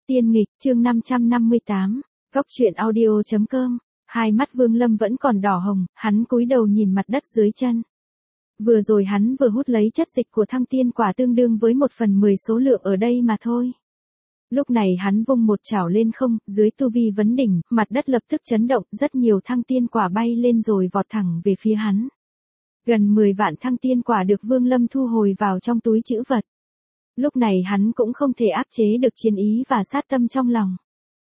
Tiên nghịch, chương 558, Góc truyện audio.com. Hai mắt Vương Lâm vẫn còn đỏ hồng, hắn cúi đầu nhìn mặt đất dưới chân. Vừa rồi hắn vừa hút lấy chất dịch của thăng tiên quả tương đương với 1/10 số lượng ở đây mà thôi. Lúc này hắn vung một chảo lên không, dưới tu vi vấn đỉnh, mặt đất lập tức chấn động, rất nhiều thăng tiên quả bay lên rồi vọt thẳng về phía hắn. Gần 10 vạn thăng tiên quả được Vương Lâm thu hồi vào trong túi trữ vật. Lúc này hắn cũng không thể áp chế được chiến ý và sát tâm trong lòng.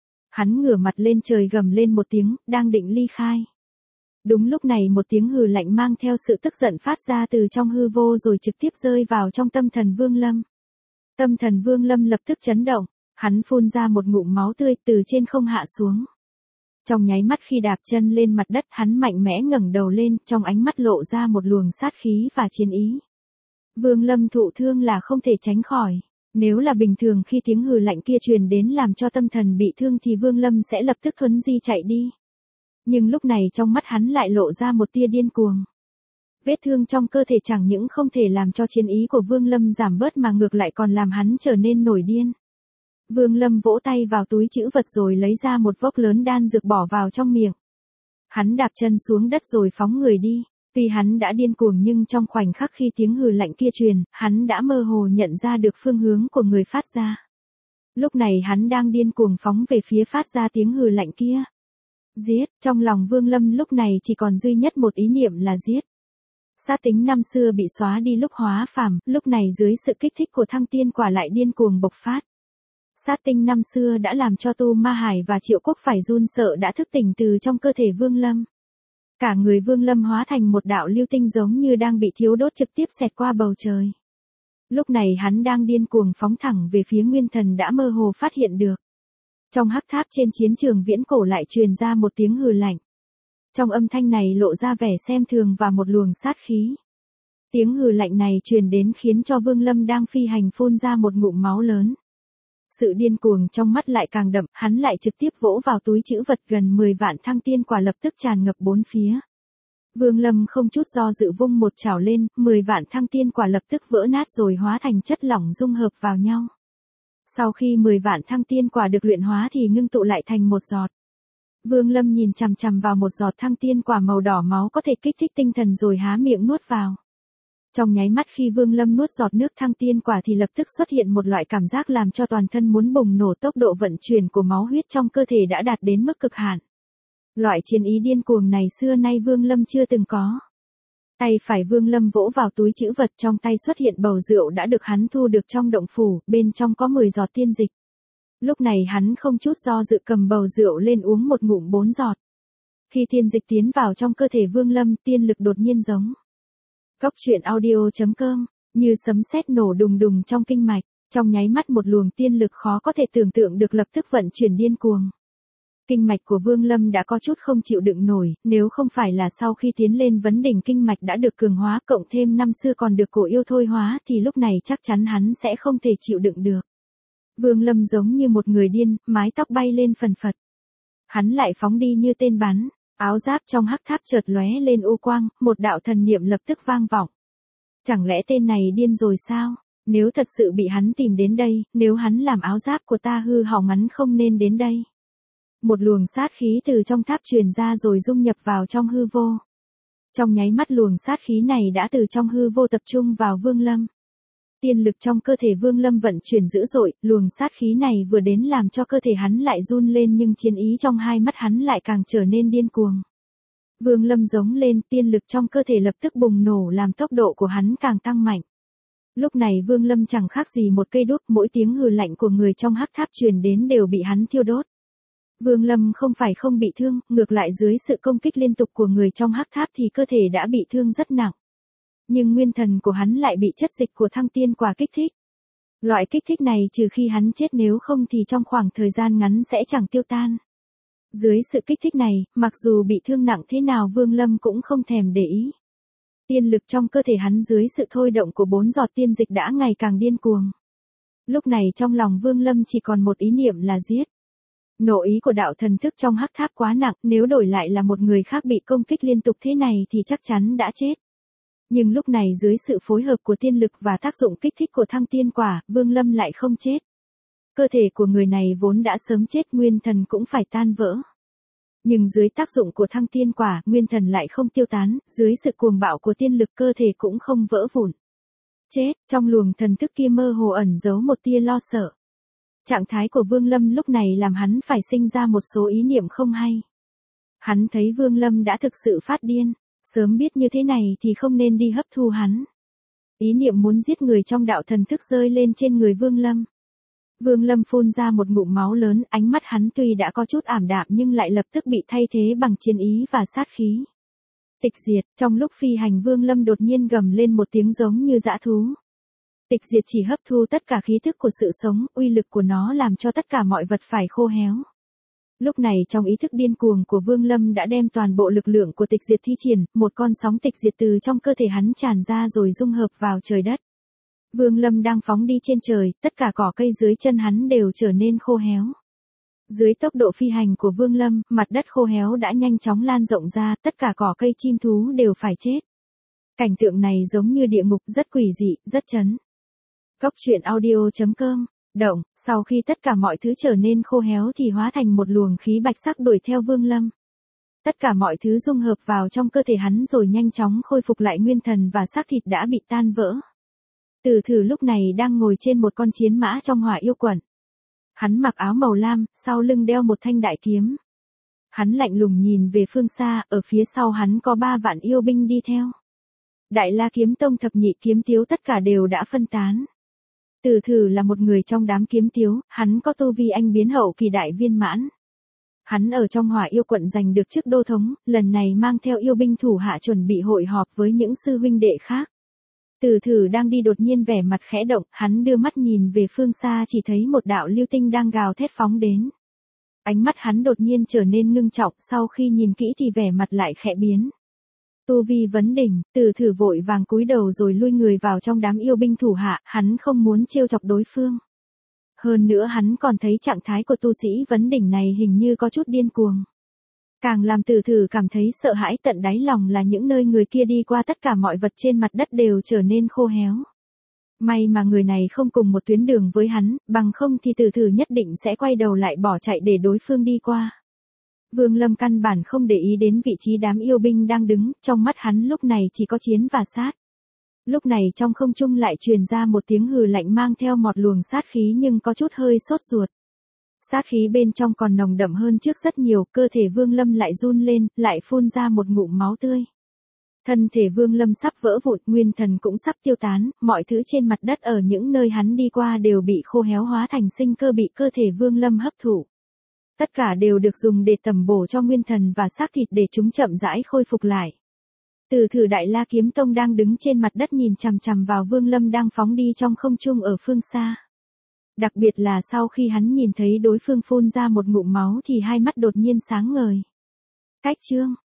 Hắn ngửa mặt lên trời gầm lên một tiếng, đang định ly khai. Đúng lúc này một tiếng hừ lạnh mang theo sự tức giận phát ra từ trong hư vô rồi trực tiếp rơi vào trong tâm thần Vương Lâm. Tâm thần Vương Lâm lập tức chấn động, hắn phun ra một ngụm máu tươi từ trên không hạ xuống. Trong nháy mắt khi đạp chân lên mặt đất, hắn mạnh mẽ ngẩng đầu lên, trong ánh mắt lộ ra một luồng sát khí và chiến ý. Vương Lâm thụ thương là không thể tránh khỏi. Nếu là bình thường khi tiếng hừ lạnh kia truyền đến làm cho tâm thần bị thương thì Vương Lâm sẽ lập tức thuấn di chạy đi. Nhưng lúc này trong mắt hắn lại lộ ra một tia điên cuồng. Vết thương trong cơ thể chẳng những không thể làm cho chiến ý của Vương Lâm giảm bớt mà ngược lại còn làm hắn trở nên nổi điên. Vương Lâm vỗ tay vào túi trữ vật rồi lấy ra một vốc lớn đan dược bỏ vào trong miệng. Hắn đạp chân xuống đất rồi phóng người đi. Tuy hắn đã điên cuồng nhưng trong khoảnh khắc khi tiếng hừ lạnh kia truyền, hắn đã mơ hồ nhận ra được phương hướng của người phát ra. Lúc này hắn đang điên cuồng phóng về phía phát ra tiếng hừ lạnh kia. Giết, trong lòng Vương Lâm lúc này chỉ còn duy nhất một ý niệm là giết. Sát tính năm xưa bị xóa đi lúc hóa phàm, lúc này dưới sự kích thích của thăng tiên quả lại điên cuồng bộc phát. Sát tinh năm xưa đã làm cho Tu Ma Hải và Triệu Quốc phải run sợ đã thức tỉnh từ trong cơ thể Vương Lâm. Cả người Vương Lâm hóa thành một đạo lưu tinh giống như đang bị thiếu đốt trực tiếp xẹt qua bầu trời. Lúc này hắn đang điên cuồng phóng thẳng về phía Nguyên Thần đã mơ hồ phát hiện được. Trong hắc tháp trên chiến trường viễn cổ lại truyền ra một tiếng hừ lạnh. Trong âm thanh này lộ ra vẻ xem thường và một luồng sát khí. Tiếng hừ lạnh này truyền đến khiến cho Vương Lâm đang phi hành phun ra một ngụm máu lớn. Sự điên cuồng trong mắt lại càng đậm, hắn lại trực tiếp vỗ vào túi trữ vật gần 10 vạn thăng tiên quả lập tức tràn ngập bốn phía. Vương Lâm không chút do dự vung một chảo lên, 10 vạn thăng tiên quả lập tức vỡ nát rồi hóa thành chất lỏng dung hợp vào nhau. Sau khi 10 vạn thăng tiên quả được luyện hóa thì ngưng tụ lại thành một giọt. Vương Lâm nhìn chằm chằm vào một giọt thăng tiên quả màu đỏ máu có thể kích thích tinh thần rồi há miệng nuốt vào. Trong nháy mắt khi Vương Lâm nuốt giọt nước thăng tiên quả thì lập tức xuất hiện một loại cảm giác làm cho toàn thân muốn bùng nổ, tốc độ vận chuyển của máu huyết trong cơ thể đã đạt đến mức cực hạn. Loại chiến ý điên cuồng này xưa nay Vương Lâm chưa từng có. Tay phải Vương Lâm vỗ vào túi trữ vật, trong tay xuất hiện bầu rượu đã được hắn thu được trong động phủ, bên trong có 10 giọt tiên dịch. Lúc này hắn không chút do dự cầm bầu rượu lên uống một ngụm 4 giọt. Khi tiên dịch tiến vào trong cơ thể Vương Lâm, tiên lực đột nhiên giống. Góc truyện audio.com, như sấm sét nổ đùng đùng trong kinh mạch, trong nháy mắt một luồng tiên lực khó có thể tưởng tượng được lập tức vận chuyển điên cuồng. Kinh mạch của Vương Lâm đã có chút không chịu đựng nổi, nếu không phải là sau khi tiến lên vấn đỉnh kinh mạch đã được cường hóa cộng thêm năm xưa còn được cổ yêu thôi hóa thì lúc này chắc chắn hắn sẽ không thể chịu đựng được. Vương Lâm giống như một người điên, mái tóc bay lên phần phật. Hắn lại phóng đi như tên bắn. Áo giáp trong hắc tháp chợt lóe lên u quang, một đạo thần niệm lập tức vang vọng. Chẳng lẽ tên này điên rồi sao? Nếu thật sự bị hắn tìm đến đây, nếu hắn làm áo giáp của ta hư hỏng hắn không nên đến đây. Một luồng sát khí từ trong tháp truyền ra rồi dung nhập vào trong hư vô. Trong nháy mắt luồng sát khí này đã từ trong hư vô tập trung vào Vương Lâm. Tiên lực trong cơ thể Vương Lâm vận chuyển dữ dội, luồng sát khí này vừa đến làm cho cơ thể hắn lại run lên nhưng chiến ý trong hai mắt hắn lại càng trở nên điên cuồng. Vương Lâm giống lên, tiên lực trong cơ thể lập tức bùng nổ làm tốc độ của hắn càng tăng mạnh. Lúc này Vương Lâm chẳng khác gì một cây đuốc, mỗi tiếng hừ lạnh của người trong hắc tháp truyền đến đều bị hắn thiêu đốt. Vương Lâm không phải không bị thương, ngược lại dưới sự công kích liên tục của người trong hắc tháp thì cơ thể đã bị thương rất nặng. Nhưng nguyên thần của hắn lại bị chất dịch của thăng tiên quả kích thích. Loại kích thích này trừ khi hắn chết nếu không thì trong khoảng thời gian ngắn sẽ chẳng tiêu tan. Dưới sự kích thích này, mặc dù bị thương nặng thế nào Vương Lâm cũng không thèm để ý. Tiên lực trong cơ thể hắn dưới sự thôi động của 4 giọt tiên dịch đã ngày càng điên cuồng. Lúc này trong lòng Vương Lâm chỉ còn một ý niệm là giết. Nộ ý của đạo thần thức trong hắc tháp quá nặng, nếu đổi lại là một người khác bị công kích liên tục thế này thì chắc chắn đã chết. Nhưng lúc này dưới sự phối hợp của tiên lực và tác dụng kích thích của thăng tiên quả, Vương Lâm lại không chết. cơ thể của người này vốn đã sớm chết, nguyên thần cũng phải tan vỡ. Nhưng dưới tác dụng của thăng tiên quả, nguyên thần lại không tiêu tán, dưới sự cuồng bạo của tiên lực cơ thể cũng không vỡ vụn. Chết, trong luồng thần thức kia mơ hồ ẩn giấu một tia lo sợ. Trạng thái của Vương Lâm lúc này làm hắn phải sinh ra một số ý niệm không hay. Hắn thấy Vương Lâm đã thực sự phát điên, sớm biết như thế này thì không nên đi hấp thu hắn. Ý niệm muốn giết người trong đạo thần thức rơi lên trên người Vương Lâm. Vương Lâm phun ra một ngụm máu lớn, ánh mắt hắn tuy đã có chút ảm đạm nhưng lại lập tức bị thay thế bằng chiến ý và sát khí. Tịch diệt, trong lúc phi hành Vương Lâm đột nhiên gầm lên một tiếng giống như dã thú. Tịch diệt chỉ hấp thu tất cả khí thức của sự sống, uy lực của nó làm cho tất cả mọi vật phải khô héo. Lúc này trong ý thức điên cuồng của Vương Lâm đã đem toàn bộ lực lượng của tịch diệt thi triển, một con sóng tịch diệt từ trong cơ thể hắn tràn ra rồi dung hợp vào trời đất. Vương Lâm đang phóng đi trên trời, tất cả cỏ cây dưới chân hắn đều trở nên khô héo. Dưới tốc độ phi hành của Vương Lâm, mặt đất khô héo đã nhanh chóng lan rộng ra, tất cả cỏ cây chim thú đều phải chết. Cảnh tượng này giống như địa ngục, rất quỷ dị, rất chấn. Cốc truyện audio.com. Động, sau khi tất cả mọi thứ trở nên khô héo thì hóa thành một luồng khí bạch sắc đuổi theo Vương Lâm. Tất cả mọi thứ dung hợp vào trong cơ thể hắn rồi nhanh chóng khôi phục lại nguyên thần và xác thịt đã bị tan vỡ. Từ Thử lúc này đang ngồi trên một con chiến mã trong Hỏa Yêu Quận. Hắn mặc áo màu lam, sau lưng đeo một thanh đại kiếm. Hắn lạnh lùng nhìn về phương xa, ở phía sau hắn có 3 vạn yêu binh đi theo. Đại La Kiếm Tông thập nhị kiếm tiếu tất cả đều đã phân tán. Từ Thử là một người trong đám kiếm tiếu, hắn có tu vi anh biến hậu kỳ đại viên mãn. Hắn ở trong Hỏa Yêu Quận giành được chức đô thống, lần này mang theo yêu binh thủ hạ chuẩn bị hội họp với những sư huynh đệ khác. Từ Thử đang đi đột nhiên vẻ mặt khẽ động, hắn đưa mắt nhìn về phương xa chỉ thấy một đạo lưu tinh đang gào thét phóng đến. Ánh mắt hắn đột nhiên trở nên ngưng trọng, sau khi nhìn kỹ thì vẻ mặt lại khẽ biến. Tu vi vấn đỉnh, Từ Thử vội vàng cúi đầu rồi lui người vào trong đám yêu binh thủ hạ, hắn không muốn trêu chọc đối phương. Hơn nữa hắn còn thấy trạng thái của tu sĩ vấn đỉnh này hình như có chút điên cuồng. Càng làm Từ Thử cảm thấy sợ hãi tận đáy lòng là những nơi người kia đi qua tất cả mọi vật trên mặt đất đều trở nên khô héo. May mà người này không cùng một tuyến đường với hắn, bằng không thì Từ Thử nhất định sẽ quay đầu lại bỏ chạy để đối phương đi qua. Vương Lâm căn bản không để ý đến vị trí đám yêu binh đang đứng, trong mắt hắn lúc này chỉ có chiến và sát. Lúc này trong không trung lại truyền ra một tiếng hừ lạnh mang theo một luồng sát khí nhưng có chút hơi sốt ruột. Sát khí bên trong còn nồng đậm hơn trước rất nhiều, cơ thể Vương Lâm lại run lên, lại phun ra một ngụm máu tươi. Thân thể Vương Lâm sắp vỡ vụn, nguyên thần cũng sắp tiêu tán, mọi thứ trên mặt đất ở những nơi hắn đi qua đều bị khô héo hóa thành sinh cơ bị cơ thể Vương Lâm hấp thụ. Tất cả đều được dùng để tẩm bổ cho nguyên thần và xác thịt để chúng chậm rãi khôi phục lại. Từ Thử Đại La Kiếm Tông đang đứng trên mặt đất nhìn chằm chằm vào Vương Lâm đang phóng đi trong không trung ở phương xa. Đặc biệt là sau khi hắn nhìn thấy đối phương phun ra một ngụm máu thì hai mắt đột nhiên sáng ngời. Cách chương